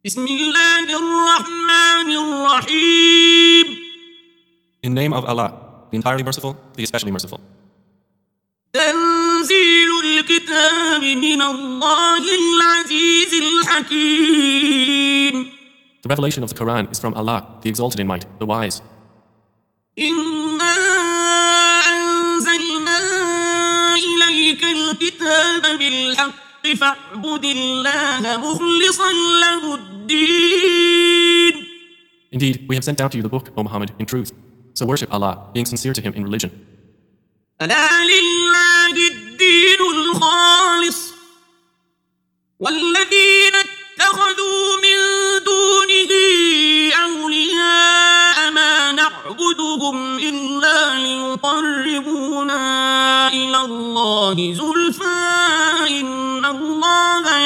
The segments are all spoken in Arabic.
بسم الله الرحمن الرحيم. In the name of Allah, the entirely merciful, the especially merciful. تنزيل الكتاب من الله العزيز الحكيم. The revelation of the Quran is from Allah, the exalted in might, the wise. إنا أنزلنا إليك الكتاب بالحق فاعبد الله مخلصا له الدين. Indeed, we have sent down to you the book, O Muhammad, in truth. So worship Allah, being sincere to Him in religion. ألا لله الدين الخالص والذين اتخذوا من دونه أولياء ما نعبدهم إلا ليقربونا إلى الله زلفى إن الله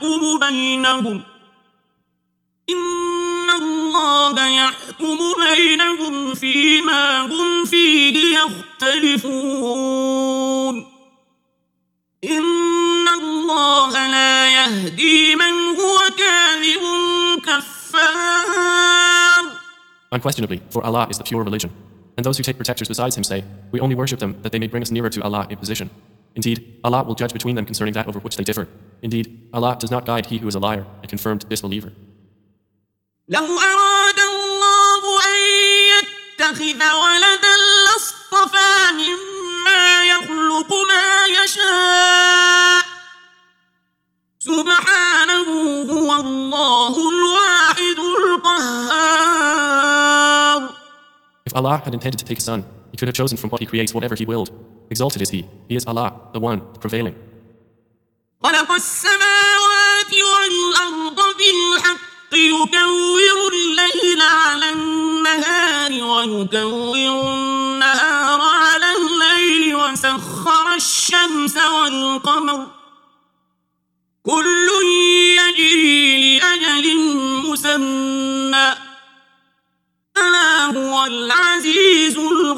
يحكم بينهم فيما هم فيه يختلفون إن الله لا يهدي من هو كاذب كفار. Unquestionably, for Allah is the pure religion. And those who take protectors besides Him say, we only worship them that they may bring us nearer to Allah in position. Indeed, Allah will judge between them concerning that over which they differ. Indeed, Allah does not guide he who is a liar and confirmed disbeliever. لو أراد الله أن يتخذ ولدا لاصطفى مما يخلق ما يشاء سبحانه هو الله الواحد القهار. If Allah had intended to take a son, He could have chosen from what He creates whatever He willed. Exalted is He. He is Allah, the One, the prevailing. خلق السماوات والأرض بالحق يكور الليل على النهار ويكور النهار على الليل وسخر الشمس والقمر كل يجري لأجل مسمى ألا هو العزيز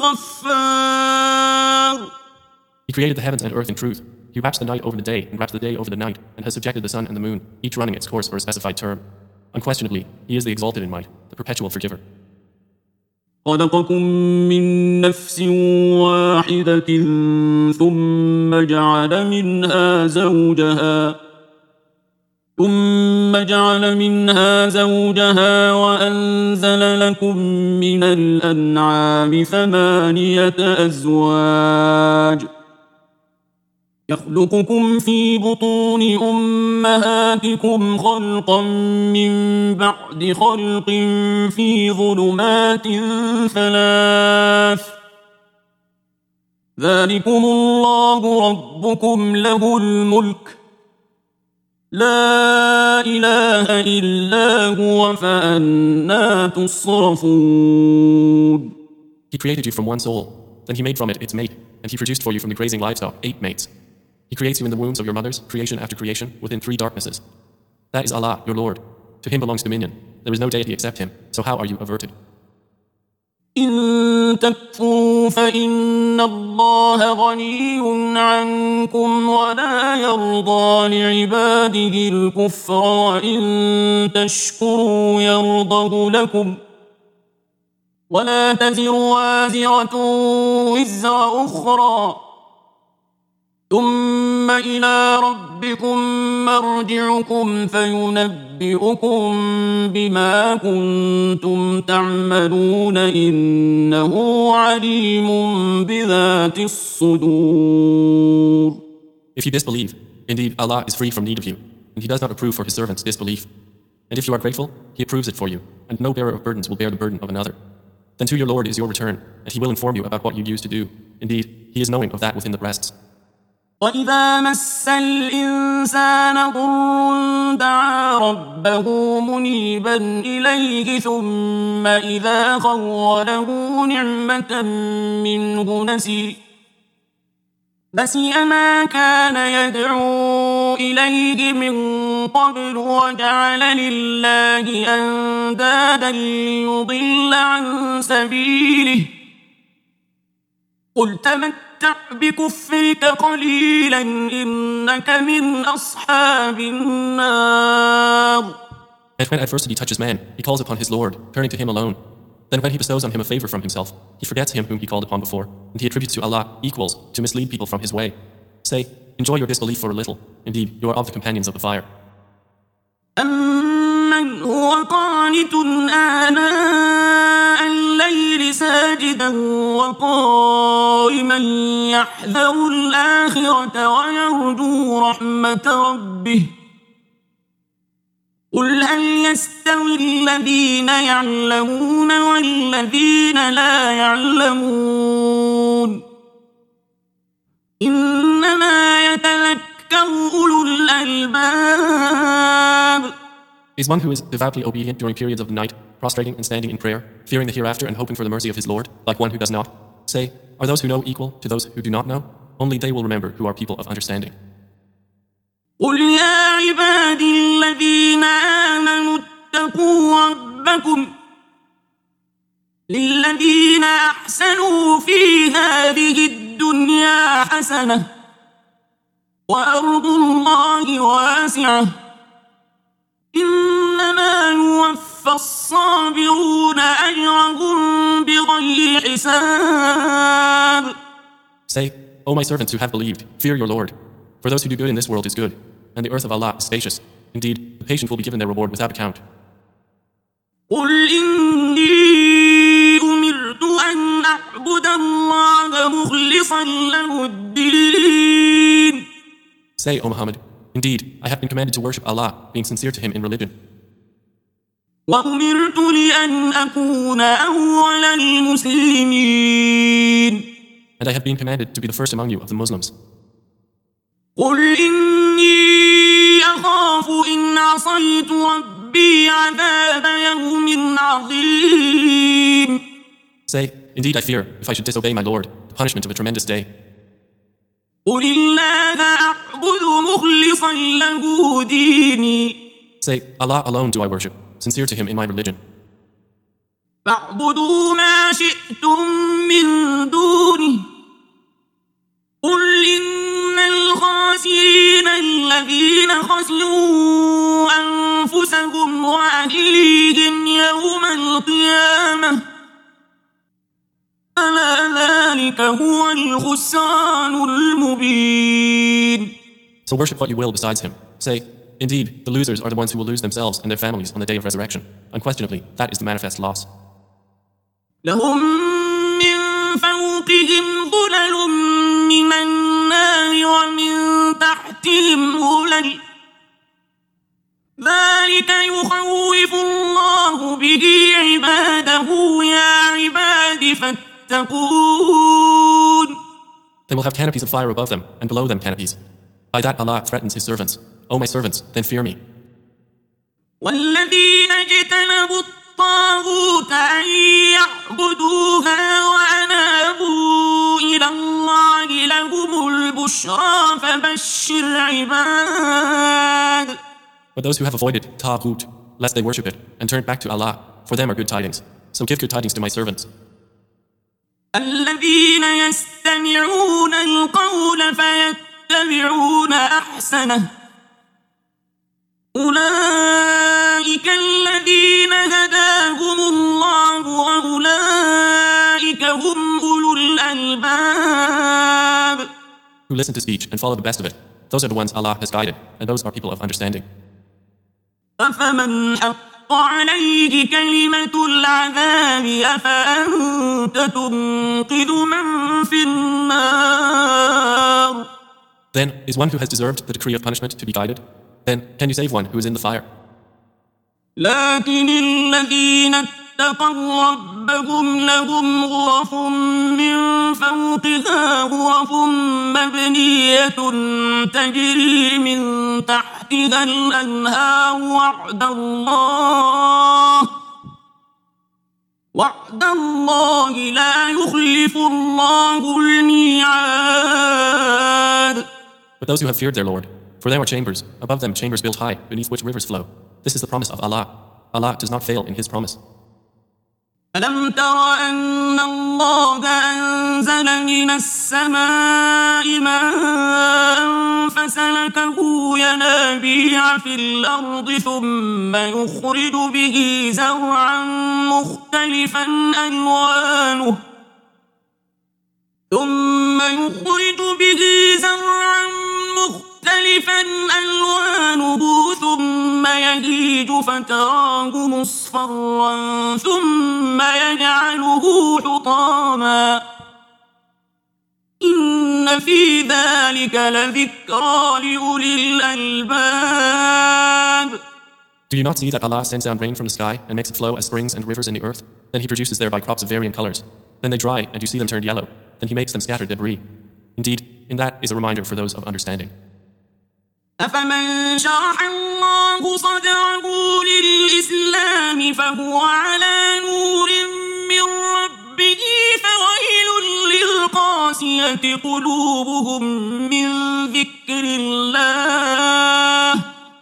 الغفار. He created the heavens and earth in truth. He wraps the night over the day and wraps the day over the night and has subjected the sun and the moon, each running its course for a specified term. Unquestionably, He is the exalted in might, the perpetual forgiver. خلقكم من نفس واحدة ثم جعل منها زوجها وأنزل لكم من الأنعام 8 أزواج يخلقكم في بطون أمهاتكم خلقا من بعد خلق في ظلمات 3 ذلكم الله ربكم له الملك لا إله إلا هو فأنى تصرفون. He created you from one soul, then He made from it its mate, and He produced for you from the grazing livestock 8 mates. He creates you in the wombs of your mothers, creation after creation, within 3 darknesses. That is Allah, your Lord. To Him belongs dominion. There is no deity except Him, so how are you averted? إن تكفروا فإن الله غني عنكم ولا يرضى لعباده الكفر وإن تشكروا يرضه لكم ولا تزر وازرة وزر أخرى ثم إلى ربكم مرجعكم فينبئكم بما كنتم تعملون إنه عليم بذات الصدور. If you disbelieve, indeed Allah is free from need of you, and He does not approve for His servants' disbelief. And if you are grateful, He approves it for you, and no bearer of burdens will bear the burden of another. Then to your Lord is your return, and He will inform you about what you used to do. Indeed, He is knowing of that within the breasts. وإذا مس الإنسان ضر دعا ربه منيبا إليه ثم إذا خوله نعمة منه نسي ما كان يدعو إليه من قبل وجعل لله أندادا ليضل عن سبيله قل تمتع بكفرك قليلا إنك من أصحاب النار. And when adversity touches man, he calls upon his Lord, turning to him alone. Then when he bestows on him a favor from himself, he forgets him whom he called upon before, and he attributes to Allah equals to mislead people from his way. Say, enjoy your disbelief for a little. Indeed, you are of the companions of the fire. أَمَّنْ هُوَ قَانِتٌ آنَاءَ اللَّيْلِ سَاجِدًا وَقَائِمًا يَحْذَرُ الْآخِرَةَ وَيَرْجُو رَحْمَةَ رَبِّهِ قُلْ هَلْ يَسْتَوِي الَّذِينَ يَعْلَمُونَ وَالَّذِينَ لا يَعْلَمُونَ إِنَّمَا يَتَذَكَّرُ أُولُو الْأَلْبَابِ. Is one who is devoutly obedient during periods of the night, prostrating and standing in prayer, fearing the hereafter and hoping for the mercy of his Lord, like one who does not? Say, are those who know equal to those who do not know? Only they will remember who are people of understanding. قُلْ يَا عِبَادِي الَّذِينَ آمَنُوا اتَّقُوا رَبَّكُمْ لِلَّذِينَ أَحْسَنُوا فِي هَٰذِهِ الدُّنْيَا حَسَنَةٌ وَأَرْضُ اللَّهِ وَاسِعَةٌ إِنَّمَا يُوَفَّى الصَّابِرُونَ أَجْرَهُم بِغَيْرِ حِسَابٍ. Say, O my servants who have believed, fear your Lord. For those who do good in this world is good, and the earth of Allah is spacious. Indeed, the patient will be given their reward without account. قُلْ إِنِّي أُمِرْتُ أَنْ أَعْبُدَ اللَّهَ مُخْلِصًا لَهُ الدِّينَ. Say, O Muhammad, indeed, I have been commanded to worship Allah, being sincere to Him in religion. وَأُمِرْتُ لِأَنْ أَكُونَ أَوَّلَ الْمُسْلِمِينَ. And I have been commanded to be the first among you of the Muslims. قُلْ إِنِّي أَخَافُ إِنْ عَصَيْتُ رَبِّي عَذَابَ يَوْمٍ عَظِيمٍ. Say, indeed I fear, if I should disobey my Lord, the punishment of a tremendous day. قُلِ اللَّهَ أَعْبُدُ مُخْلِصًا لَهُ دِينِي. Say, Allah alone do I worship, sincere to Him in my religion. فَاعْبُدُوا مَا شِئْتُم مِّن دُونِهِ قُلْ إِنَّ الْخَاسِرِينَ الَّذِينَ خَسِرُوا أَنفُسَهُمْ وَأَهْلِيهِمْ يَوْمَ الْقِيَامَةِ أَلَا ذَلِكَ هُوَ الْخُسْرَانُ الْمُبِينُ. So worship what you will besides Him. Say, indeed, the losers are the ones who will lose themselves and their families on the day of resurrection. Unquestionably, that is the manifest loss. لهم من فوقهم ظلل من النار ومن تحتهم ظلل ذلك يخوف الله به عباده يا عباد فاتقون. They will have canopies of fire above them and below them canopies. By that Allah threatens His servants. O my servants, then fear me. والذين اجتنبوا الطاغوت أن يعبدوها وأنابوا إلى الله لهم البشرى فبشر عباد. But those who have avoided Taghut, lest they worship it, and turned back to Allah, for them are good tidings. So give good tidings to my servants. الذين يستمعون القول فيتبعون أحسنه أولئك الذين هداهم الله وأولئك هم أولو الألباب. Who listen to speech and follow the best of it. Those are the ones Allah has guided, and those are people of understanding. أفمن حق عليه كلمة العذاب أفأنت تنقذ من في النار. Then is one who has deserved the decree of punishment to be guided? Then can you save one who is in the fire? لكن الذين اتقوا ربهم لهم غرف من فوقها غرف مبنية تجري من تحتها الأنهار وعد الله لا يخلف الله الميعاد. But those who have feared their Lord, for there are chambers, above them chambers built high, beneath which rivers flow. This is the promise of Allah. Allah does not fail in His promise. ألم تر أن الله أنزل من السماء ماء فسلكه ينابيع في الأرض ثم يخرج به زرعا مختلفا ألوانه ثم يهيج فتراه مصفرا ثم يجعله حطاما إن في ذلك لذكرى لأولي الألباب. Do you not see that Allah sends down rain from the sky and makes it flow as springs and rivers in the earth? Then He produces thereby crops of varying colors. Then they dry and you see them turn yellow. Then He makes them scatter debris. Indeed, in that is a reminder for those of understanding. أفمن شرح الله صدره للإسلام فهو على نور من ربه فويل للقاسية قلوبهم من ذكر الله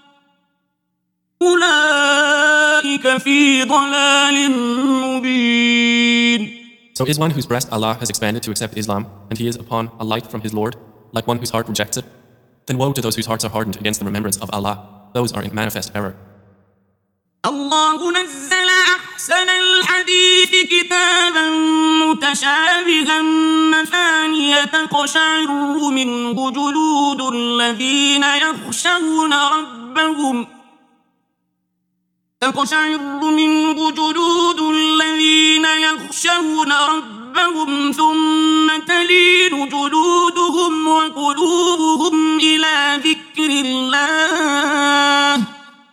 أولئك في ضلال مبين. So is one whose breast Allah has expanded to accept Islam, and he is upon a light from his Lord, like one whose heart rejects it? Then woe to those whose hearts are hardened against the remembrance of Allah. Those are in manifest error. الله نزل أحسن الحديث كتابا متشابها مثانية تقشعر منه جلود الذين يخشون ربهم ثم تلين جلودهم وقلوبهم إلى ذكر الله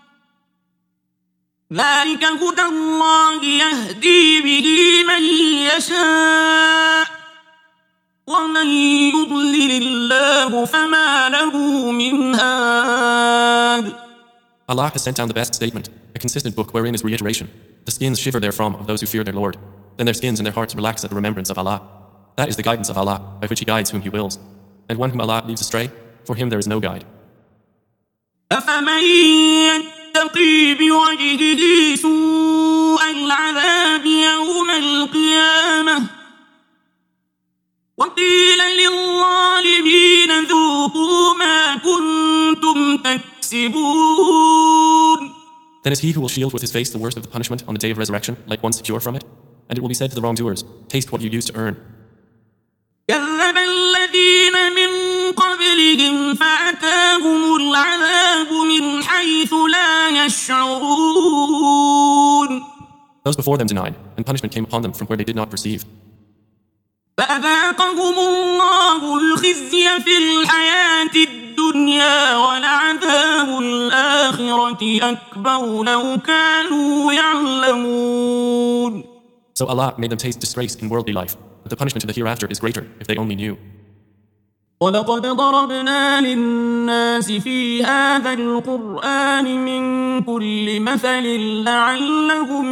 ذلك هدى الله يهدي به من يشاء ومن يضلل الله فما له من هاد. Allah has sent down the best statement, a consistent book wherein is reiteration. The skins shiver therefrom of those who fear their Lord. Then their skins and their hearts relax at the remembrance of Allah. That is the guidance of Allah, by which He guides whom He wills. And one whom Allah leads astray, for him there is no guide. أفمن يتقي بوجهه سوء العذاب يوم القيامة وقيل للظالمين ذوقوا ما كنتم تكسبون. Then is he who will shield with his face the worst of the punishment on the day of resurrection, like one secure from it? And it will be said to the wrongdoers, taste what you used to earn. كذب الذين من قبلهم فأتاهم العذاب من حيث لا يشعرون. Those before them denied, and punishment came upon them from where they did not perceive. فأذاقهم الله الخزي في الحياة الدنيا ولعذاب الآخرة أكبر لو كانوا يعلمون. So Allah made them taste disgrace in worldly life, but the punishment of the hereafter is greater if they only knew. ولقد ضربنا للناس في هذا القرآن من كل مثل لعلهم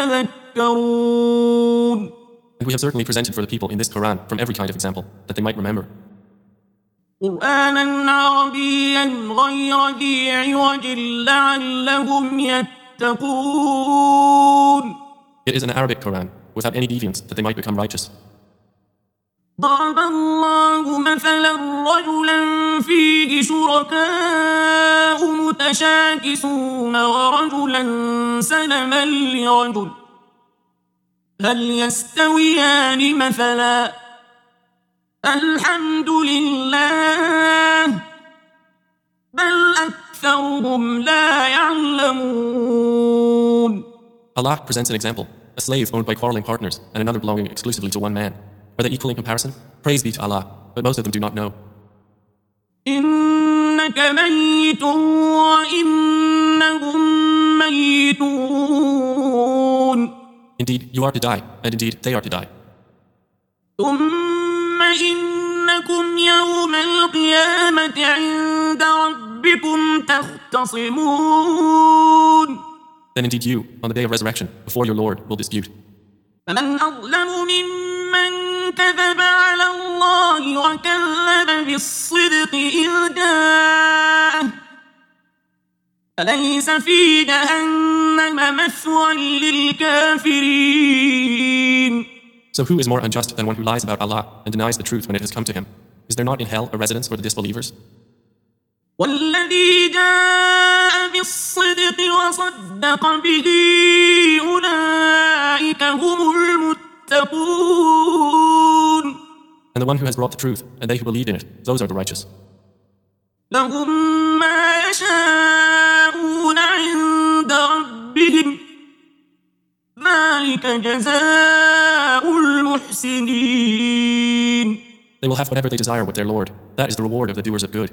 يتذكرون. And we have certainly presented for the people in this Quran from every kind of example, that they might remember. قرآنا عربيا غير ذي عوج لعلهم يتقون. It is an Arabic Quran, without any deviance, that they might become righteous. ضرب الله مثلا رجلا فيه شركاء متشاكسون ورجلا سلما لرجل هل يستويان مثلا الحمد لله بل أكثرهم لا يعلمون. Allah presents an example, a slave owned by quarreling partners and another belonging exclusively to one man. Are they equal in comparison? Praise be to Allah, but most of them do not know. إنك ميت وإنهم ميتون. Indeed, you are to die, and indeed, they are to die. ثم إنكم يوم القيامة عند ربكم تختصمون. Then indeed you, on the day of resurrection, before your Lord, will dispute. فمن أظلم ممن كذب على الله وكذب بالصدق إذ جاءه أليس في جهنم مثوى للكافرين. So who is more unjust than one who lies about Allah and denies the truth when it has come to him? Is there not in hell a residence for the disbelievers? والذي جاء بالصدق وصدق به أولئك هم المتقون. And the one who has brought the truth, and they who believed in it, those are the righteous. لهم ما يشاءون عند ربهم ذلك جزاء المحسنين. They will have whatever they desire with their Lord. That is the reward of the doers of good.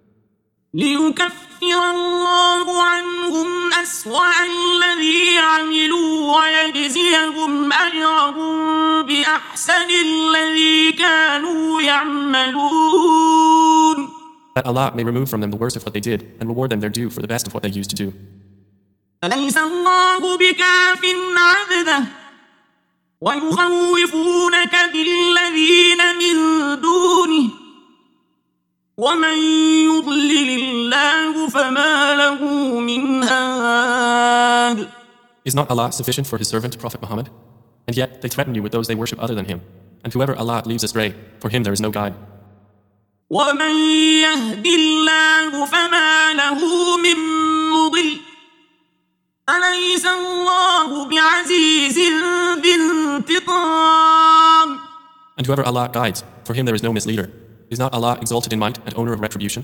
ليكفر الله عنهم أسوأ الذي عملوا ويجزيهم أجرهم بأحسن الذي كانوا يعملون. That Allah may remove from them the worst of what they did and reward them their due for the best of what they used to do. أليس الله بكاف عبده ويخوفونك بالذين من دونه ومن يضلل الله فما له من هاد. Is not Allah sufficient for His servant Prophet Muhammad? And yet they threaten you with those they worship other than Him. And whoever Allah leaves astray, for him there is no guide. ومن يهد الله فما له من مضل أليس الله بعزيز ذي انتقام. And whoever Allah guides, for him there is no misleader. Is not Allah exalted in might and owner of retribution?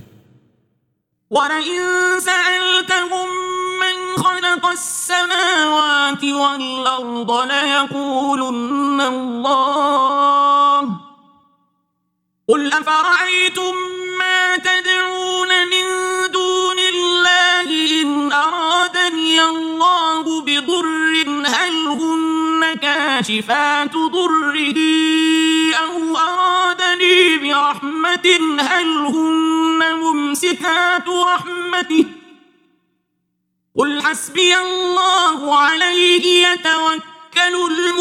ولئن سألتهم من خلق السماوات والأرض ليقولن الله قل أفرأيتم ما تدعون من دون الله إن أرادني الله بضر هل هن كاشفات ضره أو أرادني برحمة هل هن ممسكات رحمته قل حسبي الله عليه يتوكل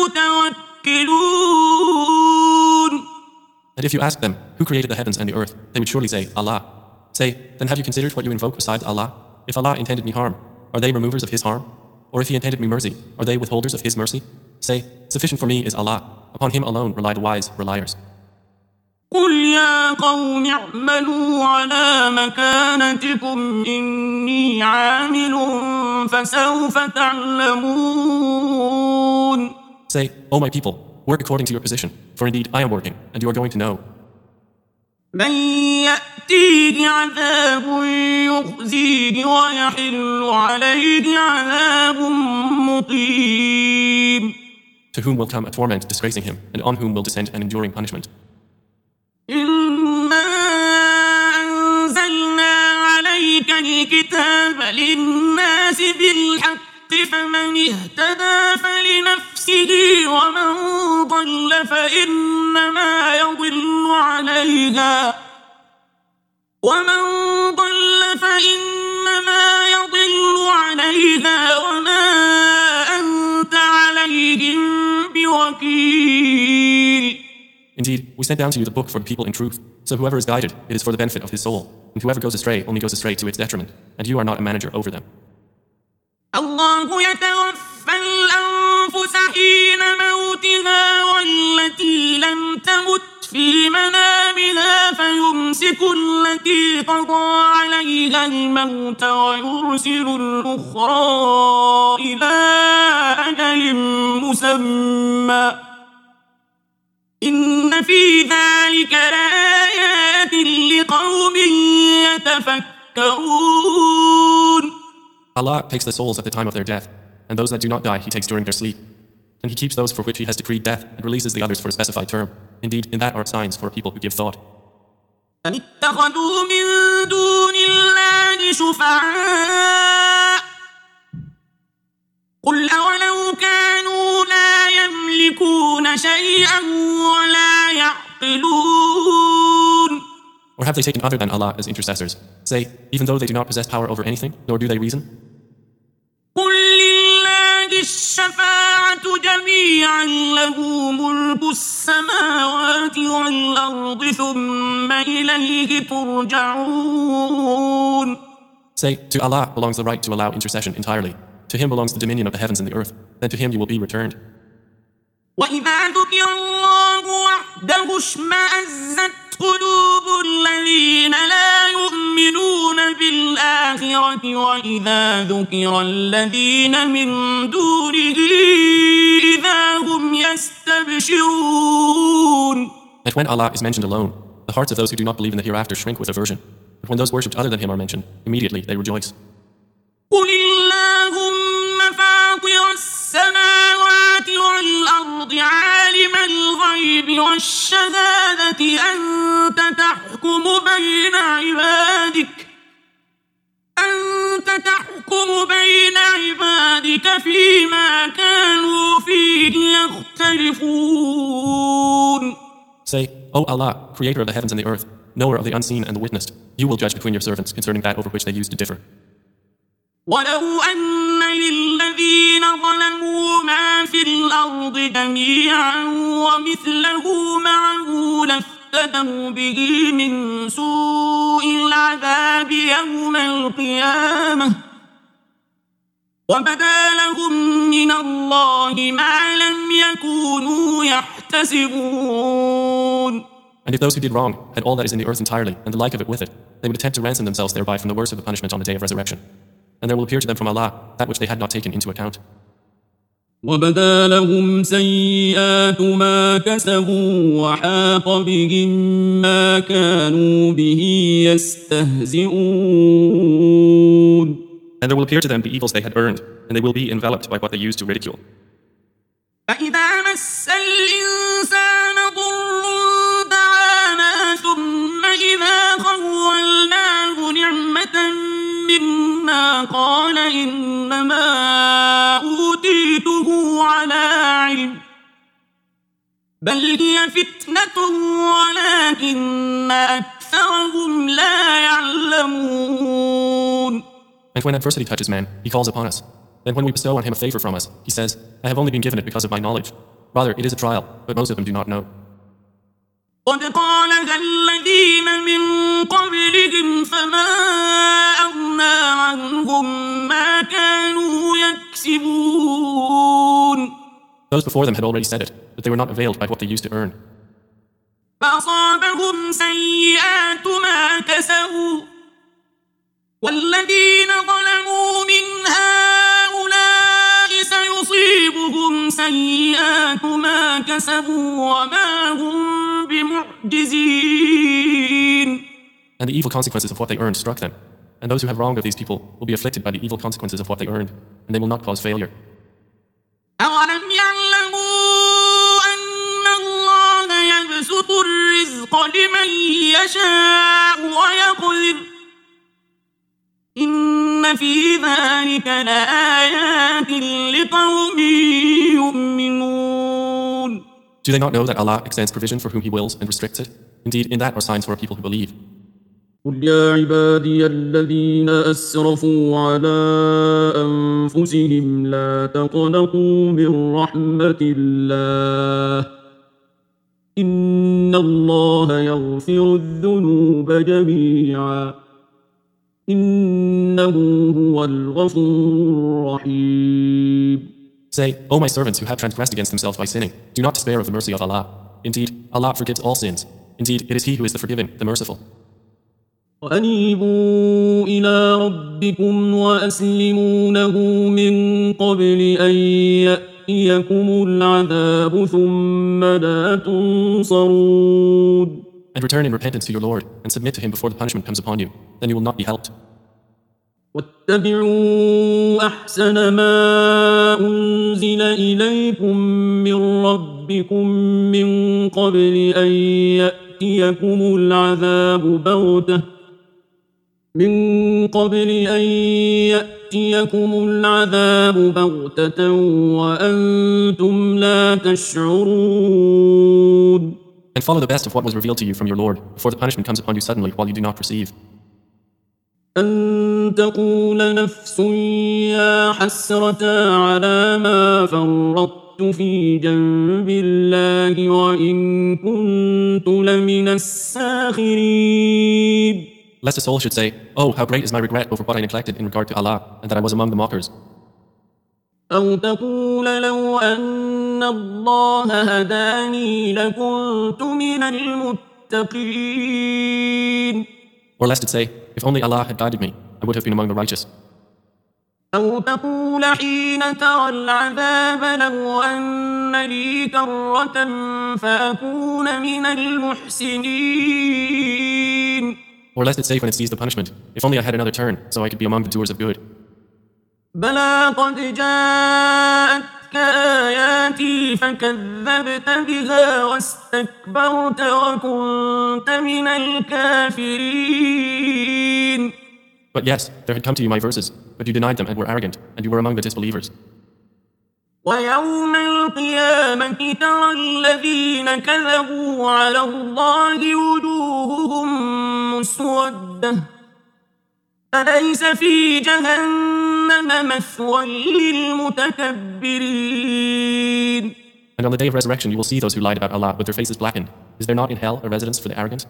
المتوكلون. And if you ask them, who created the heavens and the earth, they would surely say, Allah. Say, then have you considered what you invoke besides Allah? If Allah intended me harm, are they removers of His harm? Or if He intended me mercy, are they withholders of His mercy? Say, sufficient for me is Allah. Upon Him alone rely the wise reliers. قل يا قوم اعملوا على مكانتكم إني عامل فسوف تعلمون. Say, O my people, work according to your position, for indeed I am working, and you are going to know. من يأتيه عذاب يخزيه ويحل عليه عذاب مقيم. To whom will come a torment disgracing him, and on whom will descend an enduring punishment. إنا أنزلنا عليك الكتاب للناس بالحق فمن اهتدى فلنفسه ومن ضل فإنما يضل عليها وما أنت عليهم بوكيل. Indeed, we sent down to you the book for the people in truth. So whoever is guided, it is for the benefit of his soul. And whoever goes astray only goes astray to its detriment. And you are not a manager over them. الله يتوفى الأنفس حين موتها والتي لم تمت في منامها فيمسك التي قضى عليها الموت ويرسل الأخرى إلى أجل مسمى إن في ذلك لآيات لقوم يتفكرون. Allah takes the souls at the time of their death, and those that do not die He takes during their sleep. And He keeps those for which He has decreed death and releases the others for a specified term. Indeed, in that are signs for people who give thought. أَمِ اتَّخَذُوا مِن دُونِ اللَّهِ شُفَعَاءَ قُلْ أَوَلَوْ كَانُوا لَا يَمْلِكُونَ شَيْئًا وَلَا يَعْقِلُونَ. Or have they taken other than Allah as intercessors? Say, even though they do not possess power over anything, nor do they reason? قُلْ لِلَّهِ الشَّفَاعَةُ جَمِيعًا لَهُ مُلْكُ السَّمَاوَاتِ وَالْأَرْضِ ثُمَّ إِلَيْهِ تُرْجَعُونَ. Say, to Allah belongs the right to allow intercession entirely. To him belongs the dominion of the heavens and the earth. Then to him you will be returned. وإذا ذكر الله وحده اشمأزت قلوب الذين لا يؤمنون بالآخرة وإذا ذكر الذين من دونه إذا هم يستبشرون. And when Allah is mentioned alone, the hearts of those who do not believe in the hereafter shrink with aversion. But when those worshipped other than him are mentioned, immediately they rejoice. قل اللهم فاطر السماوات والأرض عالم الغيب والشهادة أنت تحكم بين عبادك فيما كانوا فيه يختلفون. Say, O Allah, creator of the heavens and the earth, knower of the unseen and the witnessed, you will judge between your servants concerning that over which they used to differ. ولو أن للذين ظلموا ما في الأرض جميعا ومثله معه لافتدوا به من سوء العذاب يوم القيامة وبدا لهم من الله ما لم يكونوا يحتسبون. And if those who did wrong had all that is in the earth entirely and the like of it with it, they would attempt to ransom themselves thereby from the worst of the punishment on the day of resurrection. And there will appear to them from Allah that which they had not taken into account. وبدا لهم سيئات ما كسبوا وحاق بهم ما كانوا به يستهزئون. And there will appear to them the evils they had earned, and they will be enveloped by what they used to ridicule. فإذا مس الإنسان ضر دعانا ثم إذا خولناه نعمة منا قال إنما أوتيته على علم بل هي فتنة ولكن أكثرهم لا يعلمون. And when adversity touches man, he calls upon us. Then when we bestow on him a favor from us, he says, I have only been given it because of my knowledge. Rather, it is a trial, but most of them do not know. قد قالها الذين من قبلهم فما أغنى عنهم ما كانوا يكسبون. Those before them had already said it, but they were not availed by what they used to earn. فأصابهم سيئات ما كسبوا والذين ظلموا من هؤلاء سيصيبهم سيئات ما كسبوا وما هم بمعجزين. And the evil consequences of what they earned struck them. And those who have wronged of these people will be afflicted by the evil consequences of what they earned, and they will not cause failure. أولم يعلموا أن الله يبسط الرزق لمن يشاء ويقدر إن في ذلك لآيات لقوم يؤمنون. Do they not know that Allah extends provision for whom He wills and restricts it? Indeed, in that are signs for a people who believe. قل يا عبادي الذين أسرفوا على أنفسهم لا تقنطوا من رحمة الله إن الله يغفر الذنوب جميعا إنه هو الغفور الرحيم. Say, O my servants who have transgressed against themselves by sinning, do not despair of the mercy of Allah. Indeed, Allah forgives all sins. Indeed, it is He who is the forgiving, the merciful. وأنيبوا إلى ربكم وأسلموا له من قبل أن يأتيكم العذاب ثم لا تنصرون. And return in repentance to your Lord, and submit to Him before the punishment comes upon you. Then you will not be helped. واتبعوا أحسن ما أنزل إليكم من ربكم من قبل أن يأتيكم العذاب بغتة وأنتم لا تشعرون. And follow the best of what was revealed to you from your Lord, before the punishment comes upon you suddenly while you do not perceive. أن تقول نفس يا حسرة على ما فرطت في جنب الله وإن كنت لمن الساخرين. Lest a soul should say, Oh, how great is my regret over what I neglected in regard to Allah, and that I was among the mockers. أو تقول لو أن الله هداني لكنت من المتقين. Or lest it say, if only Allah had guided me, I would have been among the righteous. أو تقول حين ترى العذاب لو أن لي كرة فأكون من المحسنين. Or lest it say when it sees the punishment, if only I had another turn, so I could be among the doers of good. بلى قد جاءتك آياتي فكذبت بها واستكبرت وكنت من الكافرين. But yes, there had come to you my verses, but you denied them and were arrogant, and you were among the disbelievers. ويوم القيامة ترى الذين كذبوا على الله وجوههم مسودة أليس في جهنم مثوى للمتكبرين. And on the day of resurrection you will see those who lied about Allah with their faces blackened. Is there not in hell a residence for the arrogant?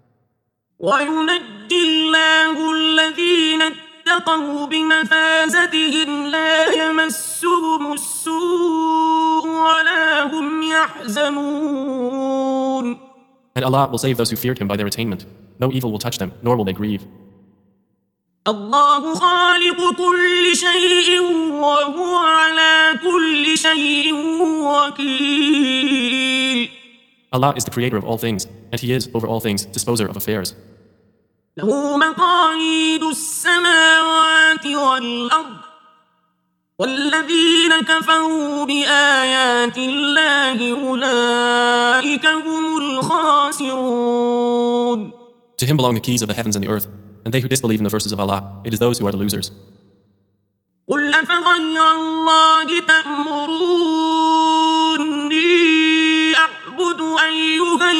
وينجي الله الذين اتقوا بمفازتهم لا يمسهم السوء ولا هم يحزنون. And Allah will save those who feared Him by their attainment. No evil will touch them, nor will they grieve. الله خالق كل شيء وهو على كل شيء وكيل. Allah is the creator of all things, and He is, over all things, disposer of affairs. له مقاليد السماوات والأرض والذين كفروا بآيات الله أولئك هم الخاسرون. To Him belong the keys of the heavens and the earth, and they who disbelieve in the verses of Allah, it is those who are the losers. قل أفغير الله تأمروني أعبد أيها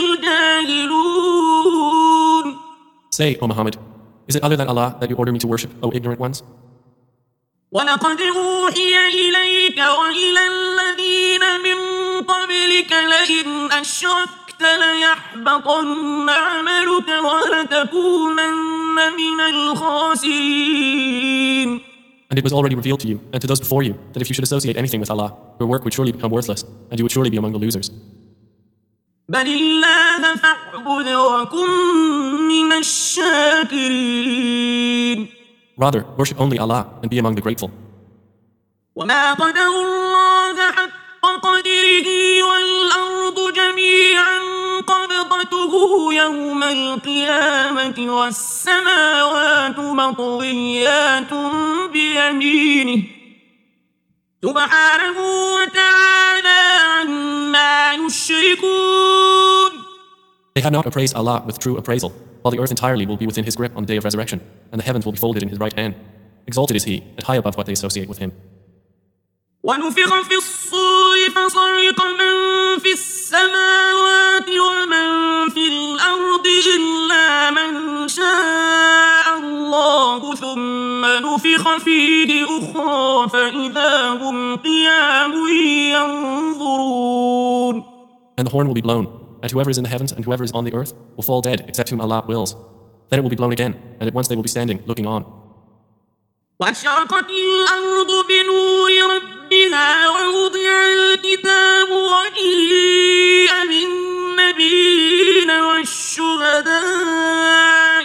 الجاهلون. Say, O Muhammad, is it other than Allah that you order me to worship, O ignorant ones? ولقد أوحي إليك وإلى الذين من قبلك لئن أشركت ليحبطن عملك ولتكونن من الخاسرين. And it was already revealed to you, and to those before you, that if you should associate anything with Allah, your work would surely become worthless, and you would surely be among the losers. بل الله فاعبد وكن من الشاكرين. Rather, worship only Allah and be among the grateful. وما قدروا الله حق قدره والأرض جميعا قبضته يوم القيامة والسماوات مطويات بيمينه سبحانه وتعالى عما يشركون. They had not appraised Allah with true appraisal, while the earth entirely will be within His grip on the day of resurrection, and the heavens will be folded in His right hand. Exalted is He, and high above what they associate with Him. ونفخ في الصور فصعق من في السماوات ومن في الأرض إلا من شاء الله ثم نفخ فيه أخرى فإذا هم قيام ينظرون. And the horn will be blown, and whoever is in the heavens and whoever is on the earth will fall dead except whom Allah wills. Then it will be blown again, and at once they will be standing, looking on. وأشرقت الأرض بنور ربها ووضع الكتاب وجيء بالنبيين والشهداء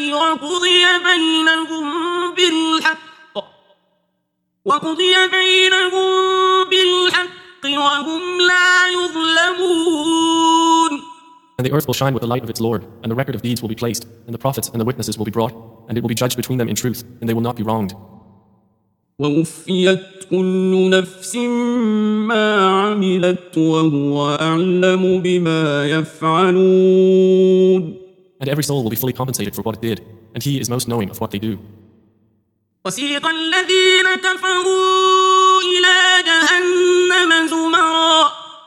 وقضي بينهم بالحق وهم لا يظلمون. And the earth will shine with the light of its Lord, and the record of deeds will be placed, and the prophets and the witnesses will be brought, and it will be judged between them in truth, and they will not be wronged. ووفيت كل نفس ما عملت وهو أعلم بما يفعلون. And every soul will be fully compensated for what it did, and He is most knowing of what they do. وسيق الذين كفروا إلى جهنم زمرا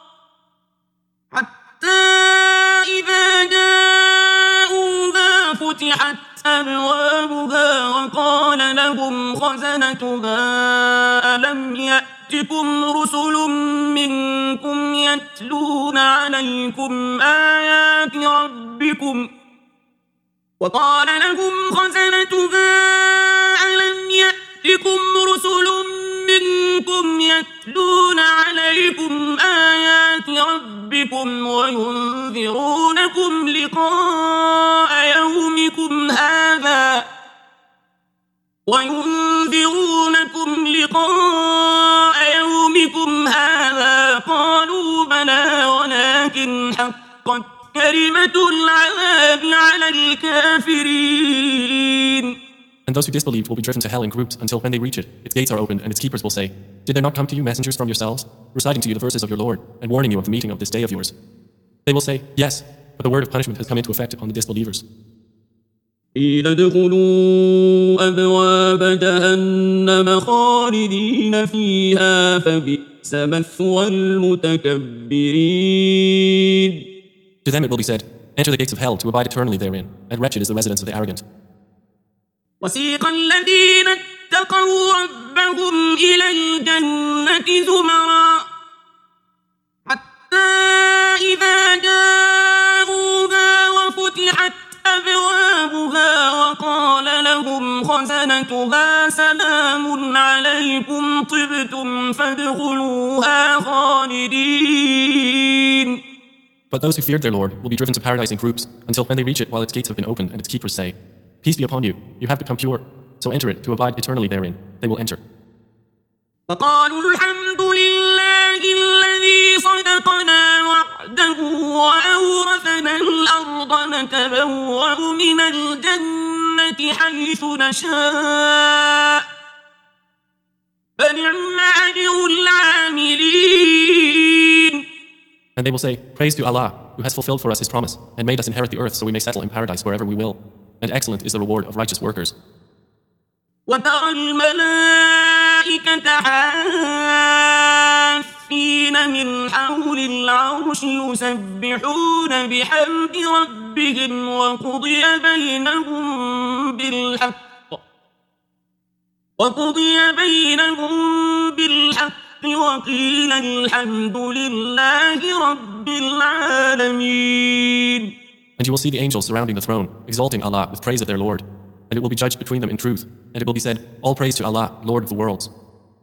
حتى إذا جاءوها فتحت أبوابها وقال لهم خزنتها ألم يأتكم رسل منكم يتلون عليكم آيات ربكم وقال لهم خزنتها ألم يأتكم رسل منكم يتلون يتلون عليكم آيات ربكم وينذرونكم لقاء يومكم هذا قالوا بلى ولكن حقت كلمة العذاب على الكافرين. And those who disbelieve will be driven to hell in groups until when they reach it, its gates are opened and its keepers will say, "Did there not come to you messengers from yourselves, reciting to you the verses of your Lord, and warning you of the meeting of this day of yours?" They will say, "Yes, but the word of punishment has come into effect upon the disbelievers." قيل ادخلوا أبواب جهنم خالدين فيها فبئس مثوى المتكبرين. To them it will be said, "Enter the gates of hell to abide eternally therein, and wretched is the residence of the arrogant." وسيق الذين اتقوا ربهم إلى الجنة زمرا حتى إذا جاءوها وفتحت أبوابها وقال لهم خزنتها سلام عليكم طبتم فادخلوها خالدين. But those who feared their Lord will be driven to paradise in groups until when they reach it while its gates have been opened and its keepers say, "Peace be upon you, you have become pure, so enter it to abide eternally therein." They will enter. فقالوا الحمد لله الذي صدقنا وعده وأورثنا الأرض نتبوأ من الجنة حيث نشاء فنعم أجر العاملين. And they will say, "Praise to Allah, who has fulfilled for us His promise, and made us inherit the earth so we may settle in paradise wherever we will. And excellent is the reward of righteous workers." وترى الملائكة حافين من حول العرش يسبحون بحمد ربهم وقضي بينهم بالحق وقيل الحمد لله رب العالمين. And you will see the angels surrounding the throne, exalting Allah with praise of their Lord. And it will be judged between them in truth. And it will be said, "All praise to Allah, Lord of the worlds."